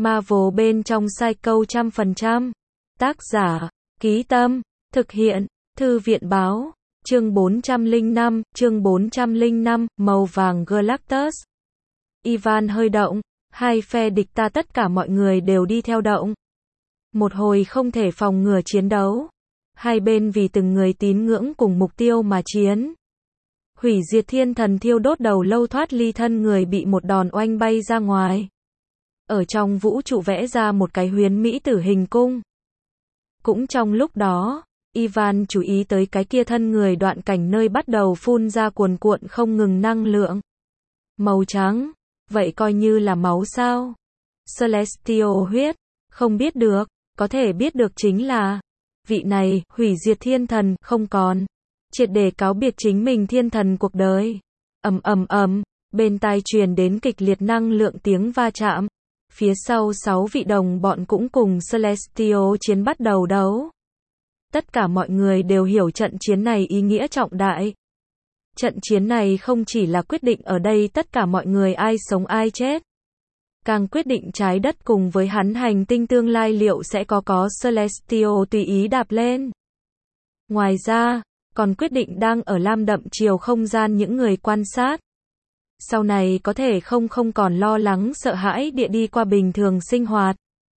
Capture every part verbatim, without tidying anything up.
Marvel bên trong Psycho trăm phần trăm. Tác giả, Ký Tâm, thực hiện, Thư viện Báo, chương bốn trăm lẻ năm, chương bốn trăm lẻ năm, màu vàng Galactus. Ivan hơi động, hai phe địch ta tất cả mọi người đều đi theo động. Một hồi không thể phòng ngừa chiến đấu. Hai bên vì từng người tín ngưỡng cùng mục tiêu mà chiến. Hủy diệt thiên thần thiêu đốt đầu lâu thoát ly thân người bị một đòn oanh bay ra ngoài. Ở trong vũ trụ vẽ ra một cái huyến mỹ tử hình cung. Cũng trong lúc đó, Ivan chú ý tới cái kia thân người đoạn cảnh nơi bắt đầu phun ra cuồn cuộn không ngừng năng lượng. Màu trắng, vậy coi như là máu sao? Celestial huyết, không biết được, có thể biết được chính là vị này, hủy diệt thiên thần, không còn. Triệt để cáo biệt chính mình thiên thần cuộc đời. Ầm ầm ầm, bên tai truyền đến kịch liệt năng lượng tiếng va chạm. Phía sau sáu vị đồng bọn cũng cùng Celestial chiến bắt đầu đấu. Tất cả mọi người đều hiểu trận chiến này ý nghĩa trọng đại. Trận chiến này không chỉ là quyết định ở đây tất cả mọi người ai sống ai chết. Càng quyết định trái đất cùng với hắn hành tinh tương lai liệu sẽ có có Celestial tùy ý đạp lên. Ngoài ra, còn quyết định đang ở lam đậm chiều không gian những người quan sát. Sau này có thể không không còn lo lắng sợ hãi địa đi qua bình thường sinh hoạt.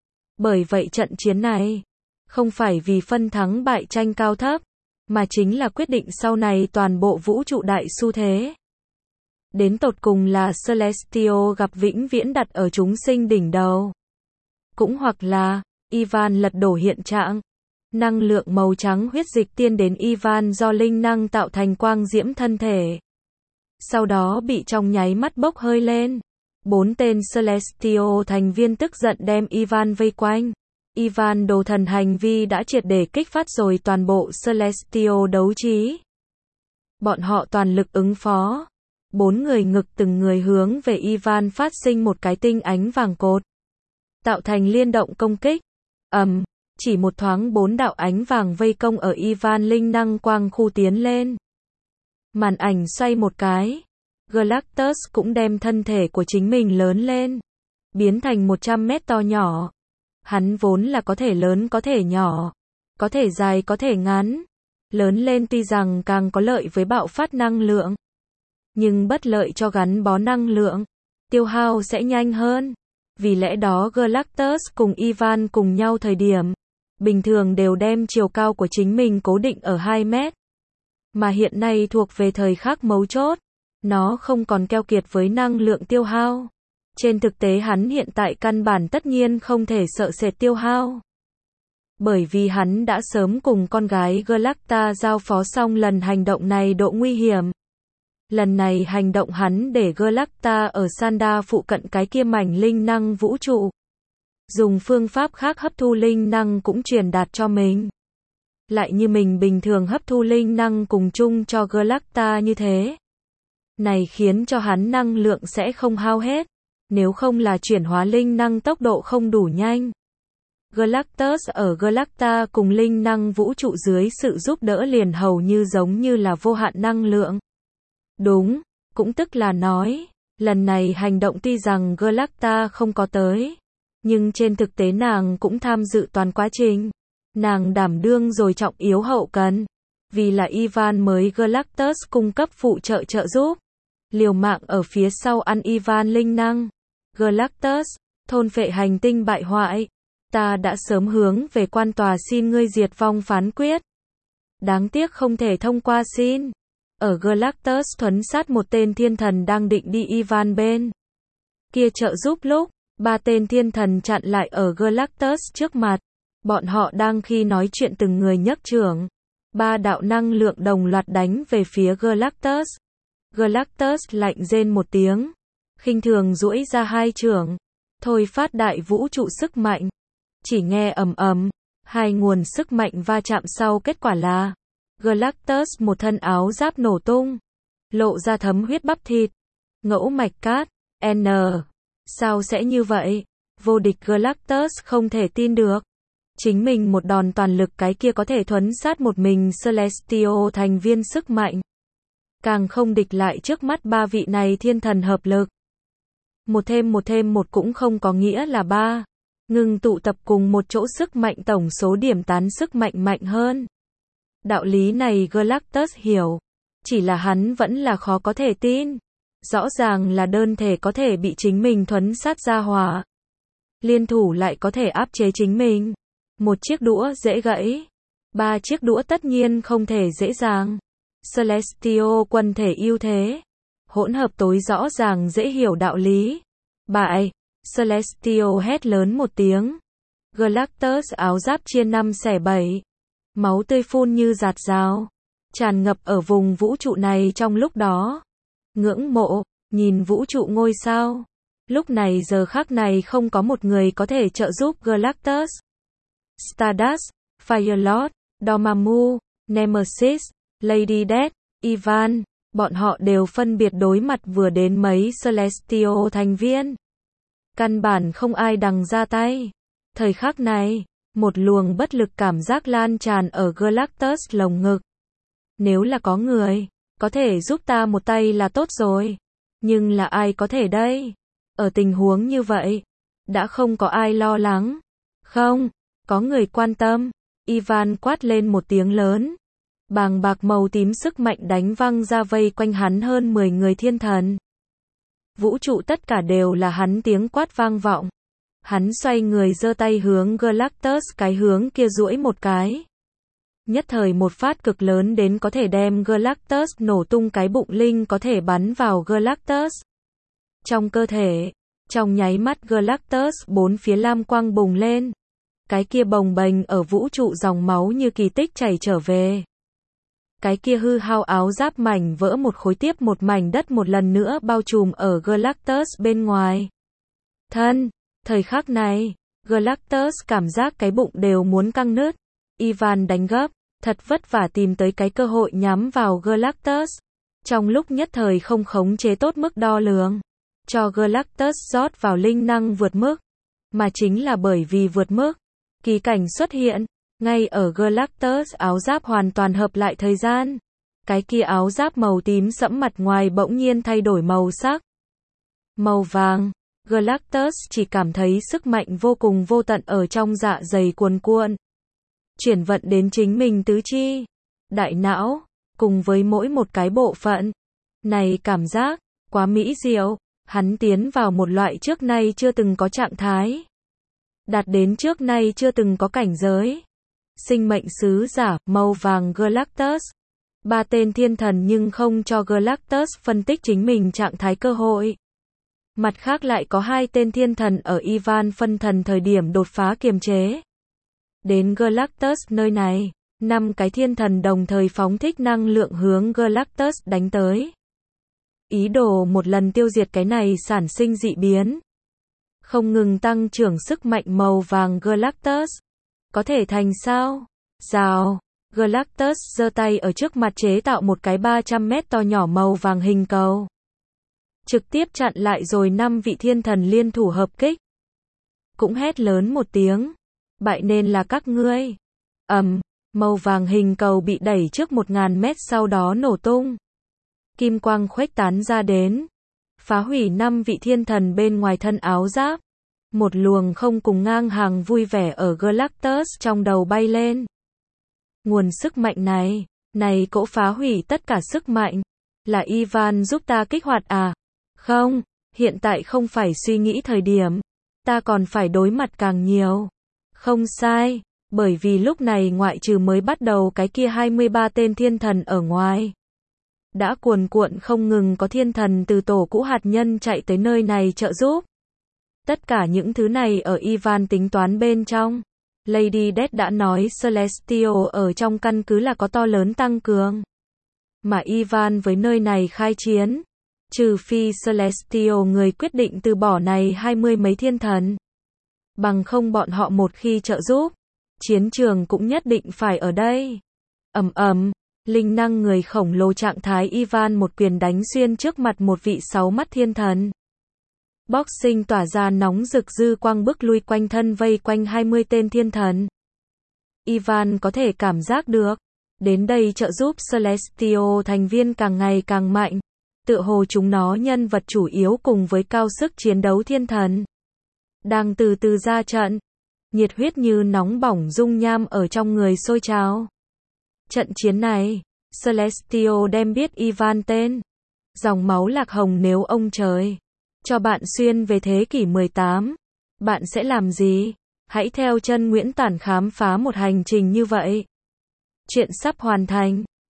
Bởi vậy trận chiến này, không phải vì phân thắng bại tranh cao thấp, mà chính là quyết định sau này toàn bộ vũ trụ đại xu thế. Đến tột cùng là Celestial gặp vĩnh viễn đặt ở chúng sinh đỉnh đầu. Cũng hoặc là, Ivan lật đổ hiện trạng. Năng lượng màu trắng huyết dịch tiên đến Ivan do linh năng tạo thành quang diễm thân thể. Sau đó bị trong nháy mắt bốc hơi lên. Bốn tên Celestial thành viên tức giận đem Ivan vây quanh. Ivan đồ thần hành vi đã triệt để kích phát rồi toàn bộ Celestial đấu trí. Bọn họ toàn lực ứng phó. Bốn người ngực từng người hướng về Ivan phát sinh một cái tinh ánh vàng cột. Tạo thành liên động công kích. ầm, um, chỉ một thoáng bốn đạo ánh vàng vây công ở Ivan linh năng quang khu tiến lên. Màn ảnh xoay một cái. Galactus cũng đem thân thể của chính mình lớn lên. Biến thành một trăm mét to nhỏ. Hắn vốn là có thể lớn có thể nhỏ. Có thể dài có thể ngắn. Lớn lên tuy rằng càng có lợi với bạo phát năng lượng. Nhưng bất lợi cho gắn bó năng lượng. Tiêu hao sẽ nhanh hơn. Vì lẽ đó Galactus cùng Ivan cùng nhau thời điểm. Bình thường đều đem chiều cao của chính mình cố định ở hai mét. Mà hiện nay thuộc về thời khắc mấu chốt. Nó không còn keo kiệt với năng lượng tiêu hao. Trên thực tế hắn hiện tại căn bản tất nhiên không thể sợ sệt tiêu hao. Bởi vì hắn đã sớm cùng con gái Galacta giao phó xong lần hành động này độ nguy hiểm. Lần này hành động hắn để Galacta ở Sanda phụ cận cái kia mảnh linh năng vũ trụ. Dùng phương pháp khác hấp thu linh năng cũng truyền đạt cho mình. Lại như mình bình thường hấp thu linh năng cùng chung cho Galacta như thế. Này khiến cho hắn năng lượng sẽ không hao hết. Nếu không là chuyển hóa linh năng tốc độ không đủ nhanh. Galactus ở Galacta cùng linh năng vũ trụ dưới sự giúp đỡ liền hầu như giống như là vô hạn năng lượng. Đúng, cũng tức là nói, lần này hành động tuy rằng Galacta không có tới. Nhưng trên thực tế nàng cũng tham dự toàn quá trình. Nàng đảm đương rồi trọng yếu hậu cần. Vì là Ivan mới Galactus cung cấp phụ trợ trợ giúp. Liều mạng ở phía sau ăn Ivan linh năng. Galactus, thôn phệ hành tinh bại hoại. Ta đã sớm hướng về quan tòa xin ngươi diệt vong phán quyết. Đáng tiếc không thể thông qua xin. Ở Galactus thuấn sát một tên thiên thần đang định đi Ivan bên kia trợ giúp lúc. Ba tên thiên thần chặn lại ở Galactus trước mặt. Bọn họ đang khi nói chuyện từng người nhấc chưởng. Ba đạo năng lượng đồng loạt đánh về phía Galactus. Galactus lạnh rên một tiếng. Khinh thường duỗi ra hai chưởng. Thôi phát đại vũ trụ sức mạnh. Chỉ nghe ầm ầm. Hai nguồn sức mạnh va chạm sau kết quả là. Galactus một thân áo giáp nổ tung. Lộ ra thấm huyết bắp thịt. Ngẫu mạch cát. N. Sao sẽ như vậy? Vô địch Galactus không thể tin được. Chính mình một đòn toàn lực cái kia có thể thuấn sát một mình Celestial thành viên sức mạnh. Càng không địch lại trước mắt ba vị này thiên thần hợp lực. Một thêm một thêm một cũng không có nghĩa là ba. ngừng tụ tập cùng một chỗ sức mạnh tổng số điểm tán sức mạnh mạnh hơn. Đạo lý này Galactus hiểu, chỉ là hắn vẫn là khó có thể tin. Rõ ràng là đơn thể có thể bị chính mình thuấn sát ra hỏa. Liên thủ lại có thể áp chế chính mình. Một chiếc đũa dễ gãy. Ba chiếc đũa tất nhiên không thể dễ dàng. Celestial quần thể ưu thế. Hỗn hợp tối rõ ràng dễ hiểu đạo lý. Bại. Celestial hét lớn một tiếng. Galactus áo giáp chia năm xẻ bảy. Máu tươi phun như giạt rào. Tràn ngập ở vùng vũ trụ này trong lúc đó. Ngưỡng mộ, nhìn vũ trụ ngôi sao. Lúc này giờ khắc này không có một người có thể trợ giúp Galactus. Stardust, Firelord, Dormammu, Nemesis, Lady Death, Ivan, bọn họ đều phân biệt đối mặt vừa đến mấy Celestial thành viên. Căn bản không ai đằng ra tay. Thời khắc này, một luồng bất lực cảm giác lan tràn ở Galactus lồng ngực. Nếu là có người, có thể giúp ta một tay là tốt rồi. Nhưng là ai có thể đây? Ở tình huống như vậy, đã không có ai lo lắng. Không, có người quan tâm. Ivan quát lên một tiếng lớn. Bàng bạc màu tím sức mạnh đánh văng ra vây quanh hắn hơn mười người thiên thần. Vũ trụ tất cả đều là hắn tiếng quát vang vọng. Hắn xoay người giơ tay hướng Galactus cái hướng kia duỗi một cái. Nhất thời một phát cực lớn đến có thể đem Galactus nổ tung cái bụng linh có thể bắn vào Galactus. Trong cơ thể, trong nháy mắt Galactus bốn phía lam quang bùng lên. Cái kia bồng bềnh ở vũ trụ dòng máu như kỳ tích chảy trở về. Cái kia hư hao áo giáp mảnh vỡ một khối tiếp một mảnh đất một lần nữa bao trùm ở Galactus bên ngoài. Thân, thời khắc này, Galactus cảm giác cái bụng đều muốn căng nứt. Ivan đánh gấp, thật vất vả tìm tới cái cơ hội nhắm vào Galactus. Trong lúc nhất thời không khống chế tốt mức đo lường, cho Galactus rót vào linh năng vượt mức. Mà chính là bởi vì vượt mức, kỳ cảnh xuất hiện, ngay ở Galactus áo giáp hoàn toàn hợp lại thời gian. Cái kia áo giáp màu tím sẫm mặt ngoài bỗng nhiên thay đổi màu sắc. Màu vàng, Galactus chỉ cảm thấy sức mạnh vô cùng vô tận ở trong dạ dày cuồn cuộn. Chuyển vận đến chính mình tứ chi, đại não, cùng với mỗi một cái bộ phận. Này cảm giác, quá mỹ diệu, hắn tiến vào một loại trước nay chưa từng có trạng thái. Đạt đến trước nay chưa từng có cảnh giới. Sinh mệnh sứ giả, màu vàng Galactus. Ba tên thiên thần nhưng không cho Galactus phân tích chính mình trạng thái cơ hội. Mặt khác lại có hai tên thiên thần ở Ivan phân thần thời điểm đột phá kiềm chế. Đến Galactus nơi này, năm cái thiên thần đồng thời phóng thích năng lượng hướng Galactus đánh tới. Ý đồ một lần tiêu diệt cái này sản sinh dị biến. Không ngừng tăng trưởng sức mạnh màu vàng Galactus. Có thể thành sao? Rào. Galactus giơ tay ở trước mặt chế tạo một cái ba trăm mét to nhỏ màu vàng hình cầu. Trực tiếp chặn lại rồi năm vị thiên thần liên thủ hợp kích. Cũng hét lớn một tiếng. Bại nên là các ngươi. Ầm, màu vàng hình cầu bị đẩy trước một ngàn mét sau đó nổ tung. Kim quang khuếch tán ra đến. Phá hủy năm vị thiên thần bên ngoài thân áo giáp. Một luồng không cùng ngang hàng vui vẻ ở Galactus trong đầu bay lên. Nguồn sức mạnh này, này cỗ phá hủy tất cả sức mạnh. Là Ivan giúp ta kích hoạt à? Không, hiện tại không phải suy nghĩ thời điểm. Ta còn phải đối mặt càng nhiều. Không sai, bởi vì lúc này ngoại trừ mới bắt đầu cái kia hai mươi ba tên thiên thần ở ngoài. Đã cuồn cuộn không ngừng có thiên thần từ tổ cũ hạt nhân chạy tới nơi này trợ giúp. Tất cả những thứ này ở Ivan tính toán bên trong. Lady Death đã nói Celestial ở trong căn cứ là có to lớn tăng cường. Mà Ivan với nơi này khai chiến. Trừ phi Celestial người quyết định từ bỏ này hai mươi mấy thiên thần. Bằng không bọn họ một khi trợ giúp, chiến trường cũng nhất định phải ở đây. Ầm ầm, linh năng người khổng lồ trạng thái Ivan một quyền đánh xuyên trước mặt một vị sáu mắt thiên thần. Boxing tỏa ra nóng rực dư quang bức lui quanh thân vây quanh hai mươi tên thiên thần. Ivan có thể cảm giác được, đến đây trợ giúp Celestial thành viên càng ngày càng mạnh. Tựa hồ chúng nó nhân vật chủ yếu cùng với cao sức chiến đấu thiên thần. đang từ từ ra trận. Nhiệt huyết như nóng bỏng dung nham ở trong người sôi trào. Trận chiến này, Celestio đem biết Ivan tên. Dòng máu lạc hồng nếu ông trời cho bạn xuyên về thế kỷ mười tám, bạn sẽ làm gì? Hãy theo chân Nguyễn Tản khám phá một hành trình như vậy. Chuyện sắp hoàn thành.